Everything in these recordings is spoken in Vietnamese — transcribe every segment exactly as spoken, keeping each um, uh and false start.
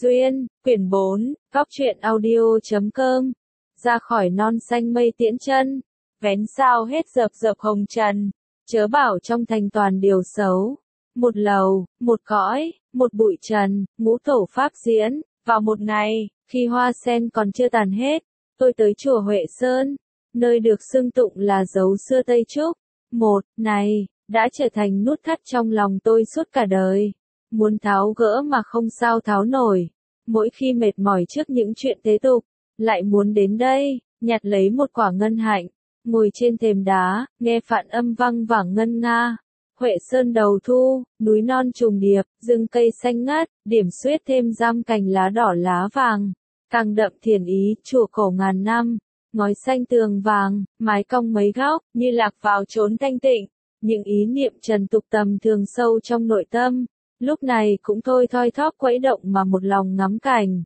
Duyên, quyển bốn, góc truyện audio chấm com. Ra khỏi non xanh mây tiễn chân, vén sao hết dập dập hồng trần, chớ bảo trong thành toàn điều xấu. Một lầu, một cõi, một bụi trần, ngũ tổ pháp diễn, vào một ngày, khi hoa sen còn chưa tàn hết, tôi tới chùa Huệ Sơn, nơi được xưng tụng là dấu xưa Tây Trúc. Một, này, đã trở thành nút thắt trong lòng tôi suốt cả đời. Muốn tháo gỡ mà không sao tháo nổi. Mỗi khi mệt mỏi trước những chuyện thế tục, lại muốn đến đây, nhặt lấy một quả ngân hạnh, ngồi trên thềm đá, nghe phạn âm vang vẳng ngân nga. Huệ Sơn đầu thu, núi non trùng điệp, rừng cây xanh ngát, điểm xuyết thêm giam cành lá đỏ lá vàng. Càng đậm thiền ý, chùa cổ ngàn năm, ngói xanh tường vàng, mái cong mấy góc, như lạc vào chốn thanh tịnh. Những ý niệm trần tục tầm thường sâu trong nội tâm, lúc này cũng thôi thoi thóp quẫy động mà một lòng ngắm cảnh.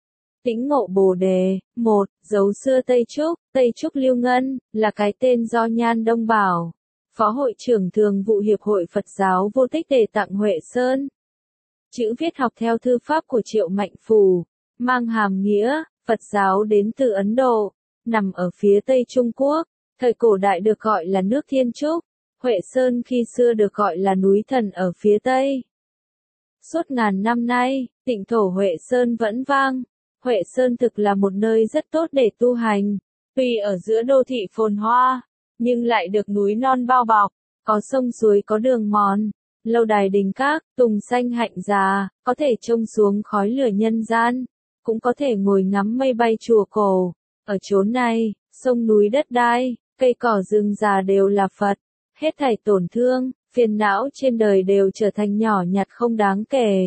Tĩnh ngộ Bồ Đề. Một, dấu xưa Tây Trúc. Tây Trúc Lưu Ngân, là cái tên do Nhan Đông Bảo, Phó Hội trưởng Thường vụ Hiệp hội Phật giáo Vô Tích đề tặng Huệ Sơn. Chữ viết học theo thư pháp của Triệu Mạnh Phù, mang hàm nghĩa, Phật giáo đến từ Ấn Độ, nằm ở phía Tây Trung Quốc, thời cổ đại được gọi là nước Thiên Trúc. Huệ Sơn khi xưa được gọi là núi thần ở phía Tây. Suốt ngàn năm nay, tịnh thổ Huệ Sơn vẫn vang. Huệ Sơn thực là một nơi rất tốt để tu hành, tuy ở giữa đô thị phồn hoa, nhưng lại được núi non bao bọc, có sông suối có đường mòn, lâu đài đình các, tùng xanh hạnh già, có thể trông xuống khói lửa nhân gian, cũng có thể ngồi ngắm mây bay chùa cổ. Ở chốn này, sông núi đất đai, cây cỏ rừng già đều là Phật, hết thảy tổn thương, phiền não trên đời đều trở thành nhỏ nhặt không đáng kể.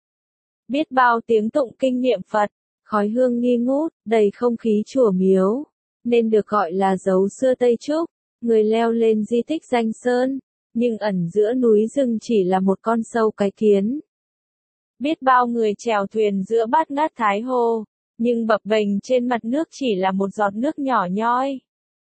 Biết bao tiếng tụng kinh niệm Phật, khói hương nghi ngút, đầy không khí chùa miếu, nên được gọi là dấu xưa Tây Trúc. Người leo lên di tích danh sơn, nhưng ẩn giữa núi rừng chỉ là một con sâu cái kiến. Biết bao người chèo thuyền giữa bát ngát Thái Hồ, nhưng bập bềnh trên mặt nước chỉ là một giọt nước nhỏ nhoi.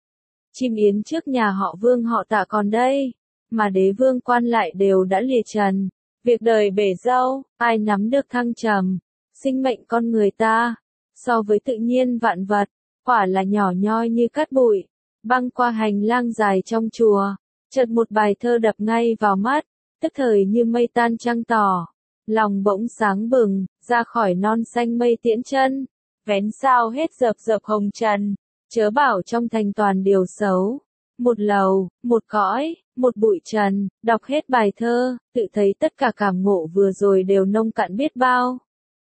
Chim yến trước nhà họ Vương họ Tạ còn đây, mà đế vương quan lại đều đã lìa trần. Việc đời bể dâu, ai nắm được thăng trầm. Sinh mệnh con người ta, so với tự nhiên vạn vật, quả là nhỏ nhoi như cát bụi. Băng qua hành lang dài trong chùa, chợt một bài thơ đập ngay vào mắt, tức thời như mây tan trăng tỏ. Lòng bỗng sáng bừng, ra khỏi non xanh mây tiễn chân, vén sao hết dập dập hồng trần, chớ bảo trong thành toàn điều xấu. Một lầu, một cõi, một bụi trần, đọc hết bài thơ, tự thấy tất cả cảm ngộ vừa rồi đều nông cạn biết bao.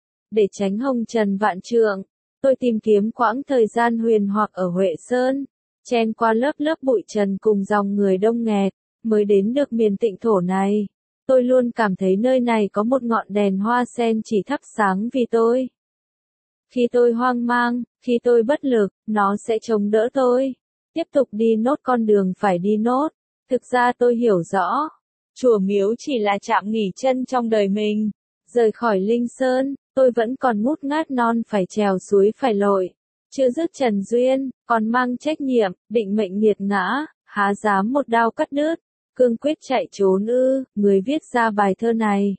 Để tránh hồng trần vạn trượng, tôi tìm kiếm quãng thời gian huyền hoặc ở Huệ Sơn, chen qua lớp lớp bụi trần cùng dòng người đông nghẹt, mới đến được miền tịnh thổ này. Tôi luôn cảm thấy nơi này có một ngọn đèn hoa sen chỉ thắp sáng vì tôi. Khi tôi hoang mang, khi tôi bất lực, nó sẽ chống đỡ tôi, tiếp tục đi nốt con đường phải đi nốt. Thực ra tôi hiểu rõ, chùa miếu chỉ là trạm nghỉ chân trong đời mình. Rời khỏi Linh Sơn, tôi vẫn còn ngút ngát non phải trèo suối phải lội. Chưa dứt trần duyên, còn mang trách nhiệm, định mệnh nghiệt ngã, há dám một đao cắt đứt. Cương quyết chạy trốn ư. Người viết ra bài thơ này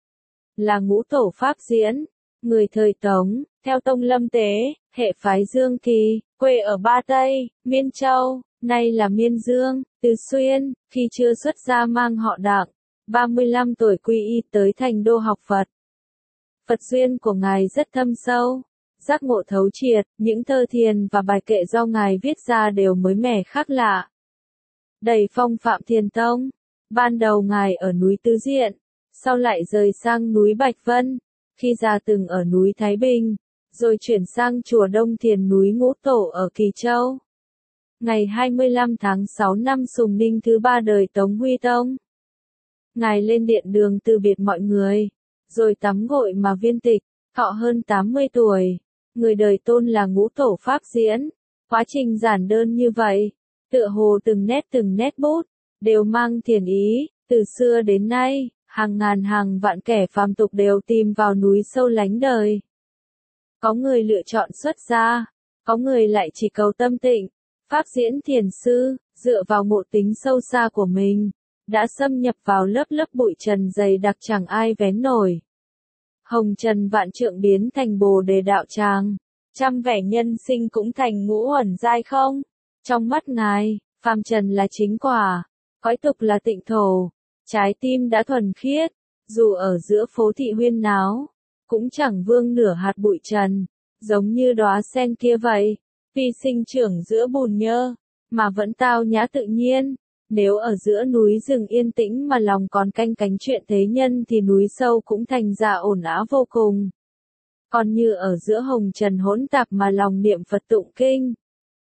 là Ngũ Tổ Pháp Diễn, người thời Tống, theo tông Lâm Tế, hệ phái Dương Kỳ, quê ở Ba Tây, Miên Châu, nay là Miên Dương, Từ Xuyên. Khi chưa xuất gia mang họ Đặng, ba mươi lăm tuổi quy y tới thành đô học Phật. Phật duyên của ngài rất thâm sâu, giác ngộ thấu triệt, những thơ thiền và bài kệ do ngài viết ra đều mới mẻ khác lạ, đầy phong phạm thiền tông. Ban đầu ngài ở núi Tứ Diện, sau lại rời sang núi Bạch Vân, khi già từng ở núi Thái Bình, rồi chuyển sang chùa Đông Thiền núi Ngũ Tổ ở Kỳ Châu. Ngày hai mươi lăm tháng sáu năm Sùng Ninh thứ ba đời Tống Huy Tông, ngài lên điện đường từ biệt mọi người, rồi tắm gội mà viên tịch, thọ hơn tám mươi tuổi. Người đời tôn là Ngũ Tổ Pháp Diễn. Quá trình giản đơn như vậy, tựa hồ từng nét từng nét bút, đều mang thiền ý. Từ xưa đến nay, hàng ngàn hàng vạn kẻ phàm tục đều tìm vào núi sâu lánh đời. Có người lựa chọn xuất gia, có người lại chỉ cầu tâm tịnh. Pháp Diễn thiền sư, dựa vào ngộ tính sâu xa của mình, đã xâm nhập vào lớp lớp bụi trần dày đặc chẳng ai vén nổi. Hồng trần vạn trượng biến thành bồ đề đạo tràng, trăm vẻ nhân sinh cũng thành ngũ uẩn giai không. Trong mắt Ngài, phàm trần là chính quả, cõi tục là tịnh thổ, trái tim đã thuần khiết, dù ở giữa phố thị huyên náo, cũng chẳng vương nửa hạt bụi trần, giống như đóa sen kia vậy, tuy sinh trưởng giữa bùn nhơ, mà vẫn tao nhã tự nhiên. Nếu ở giữa núi rừng yên tĩnh mà lòng còn canh cánh chuyện thế nhân thì núi sâu cũng thành ra ồn ào vô cùng. Còn như ở giữa hồng trần hỗn tạp mà lòng niệm Phật tụng kinh,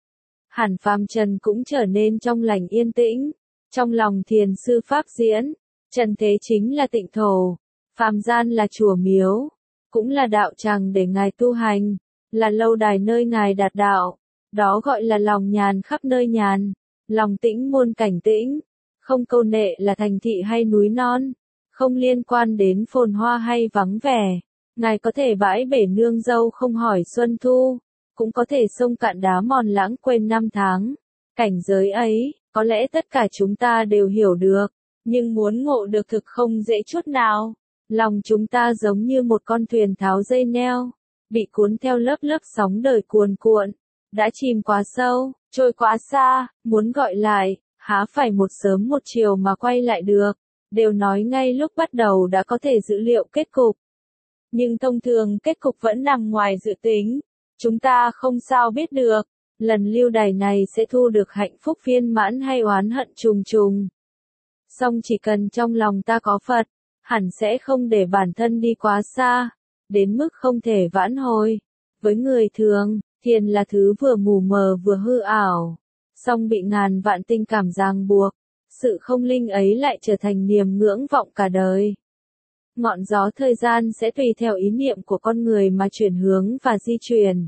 hẳn phàm trần cũng trở nên trong lành yên tĩnh, trong lòng thiền sư pháp diễn, trần thế chính là tịnh thổ, phàm gian là chùa miếu, cũng là đạo tràng để Ngài tu hành, là lâu đài nơi Ngài đạt đạo, đó gọi là lòng nhàn khắp nơi nhàn. Lòng tĩnh muôn cảnh tĩnh, không câu nệ là thành thị hay núi non, không liên quan đến phồn hoa hay vắng vẻ. Ngài có thể bãi bể nương dâu không hỏi xuân thu, cũng có thể sông cạn đá mòn lãng quên năm tháng. Cảnh giới ấy, có lẽ tất cả chúng ta đều hiểu được, nhưng muốn ngộ được thực không dễ chút nào. Lòng chúng ta giống như một con thuyền tháo dây neo, bị cuốn theo lớp lớp sóng đời cuồn cuộn, đã chìm quá sâu, trôi quá xa, muốn gọi lại, há phải một sớm một chiều mà quay lại được, đều nói ngay lúc bắt đầu đã có thể dự liệu kết cục. Nhưng thông thường kết cục vẫn nằm ngoài dự tính, chúng ta không sao biết được, lần lưu đày này sẽ thu được hạnh phúc viên mãn hay oán hận trùng trùng. Song chỉ cần trong lòng ta có Phật, hẳn sẽ không để bản thân đi quá xa, đến mức không thể vãn hồi. Với người thường, thiền là thứ vừa mù mờ vừa hư ảo, song bị ngàn vạn tình cảm ràng buộc, sự không linh ấy lại trở thành niềm ngưỡng vọng cả đời. Ngọn gió thời gian sẽ tùy theo ý niệm của con người mà chuyển hướng và di chuyển.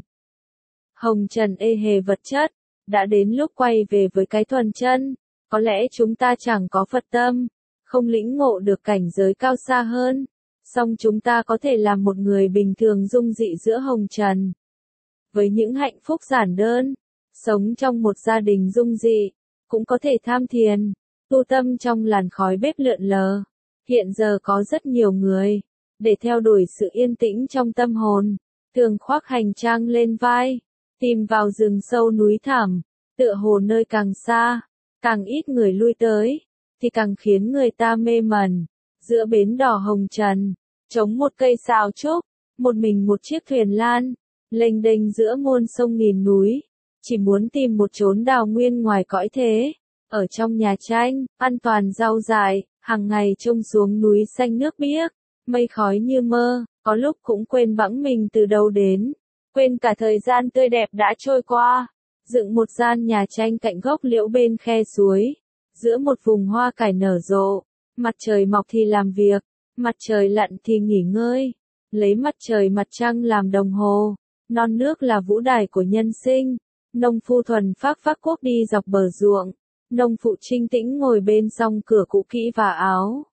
Hồng trần ê hề vật chất, đã đến lúc quay về với cái thuần chân, có lẽ chúng ta chẳng có Phật tâm, không lĩnh ngộ được cảnh giới cao xa hơn, song chúng ta có thể làm một người bình thường dung dị giữa hồng trần. Với những hạnh phúc giản đơn, sống trong một gia đình dung dị, cũng có thể tham thiền, tu tâm trong làn khói bếp lượn lờ. Hiện giờ có rất nhiều người, để theo đuổi sự yên tĩnh trong tâm hồn, thường khoác hành trang lên vai, tìm vào rừng sâu núi thẳm, tựa hồ nơi càng xa, càng ít người lui tới, thì càng khiến người ta mê mẩn. Giữa bến đỏ hồng trần, chống một cây sào trúc, một mình một chiếc thuyền lan, lênh đênh giữa muôn sông nghìn núi, chỉ muốn tìm một chốn đào nguyên ngoài cõi thế, ở trong nhà tranh, an toàn rau dại, hàng ngày trông xuống núi xanh nước biếc, mây khói như mơ, có lúc cũng quên bẵng mình từ đâu đến, quên cả thời gian tươi đẹp đã trôi qua, dựng một gian nhà tranh cạnh gốc liễu bên khe suối, giữa một vùng hoa cải nở rộ, mặt trời mọc thì làm việc, mặt trời lặn thì nghỉ ngơi, lấy mặt trời mặt trăng làm đồng hồ. Non nước là vũ đài của nhân sinh, nông phu thuần phác phác quốc đi dọc bờ ruộng, nông phụ trinh tĩnh ngồi bên song cửa cũ kỹ và áo.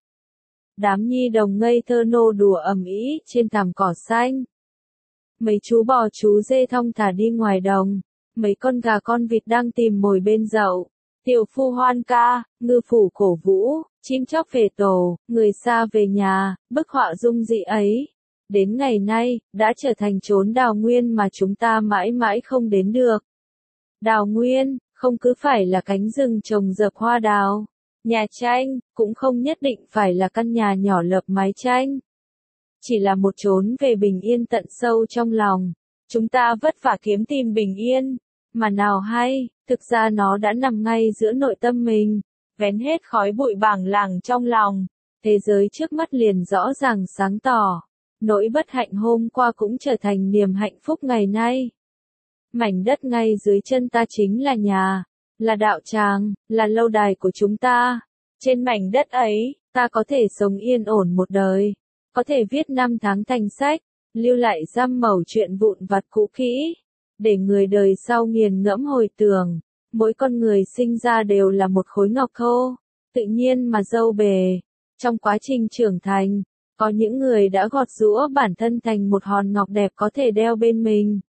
Đám nhi đồng ngây thơ nô đùa ầm ĩ trên thảm cỏ xanh. Mấy chú bò chú dê thong thả đi ngoài đồng, mấy con gà con vịt đang tìm mồi bên dậu. Tiểu phu hoan ca, ngư phủ cổ vũ, chim chóc về tổ, người xa về nhà, bức họa dung dị ấy. Đến ngày nay, đã trở thành chốn đào nguyên mà chúng ta mãi mãi không đến được. Đào nguyên, không cứ phải là cánh rừng trồng dợp hoa đào. Nhà tranh, cũng không nhất định phải là căn nhà nhỏ lợp mái tranh. Chỉ là một chốn về bình yên tận sâu trong lòng. Chúng ta vất vả kiếm tìm bình yên. Mà nào hay, thực ra nó đã nằm ngay giữa nội tâm mình. Vén hết khói bụi bàng làng trong lòng. Thế giới trước mắt liền rõ ràng sáng tỏ. Nỗi bất hạnh hôm qua cũng trở thành niềm hạnh phúc ngày nay. Mảnh đất ngay dưới chân ta chính là nhà, là đạo tràng, là lâu đài của chúng ta. Trên mảnh đất ấy, ta có thể sống yên ổn một đời, có thể viết năm tháng thành sách, lưu lại dăm mẩu chuyện vụn vặt cũ kỹ, để người đời sau nghiền ngẫm hồi tưởng. Mỗi con người sinh ra đều là một khối ngọc thô, tự nhiên mà dâu bề. Trong quá trình trưởng thành, có những người đã gọt giũa bản thân thành một hòn ngọc đẹp có thể đeo bên mình.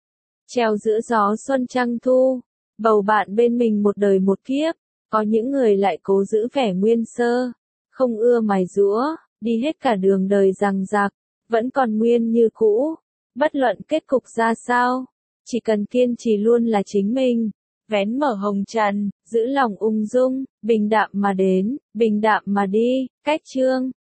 Treo giữa gió xuân trăng thu, bầu bạn bên mình một đời một kiếp. Có những người lại cố giữ vẻ nguyên sơ, không ưa mài giũa, đi hết cả đường đời rằng rạc, vẫn còn nguyên như cũ. Bất luận kết cục ra sao, chỉ cần kiên trì luôn là chính mình. Vén mở hồng trần, giữ lòng ung dung, bình đạm mà đến, bình đạm mà đi. Cách chương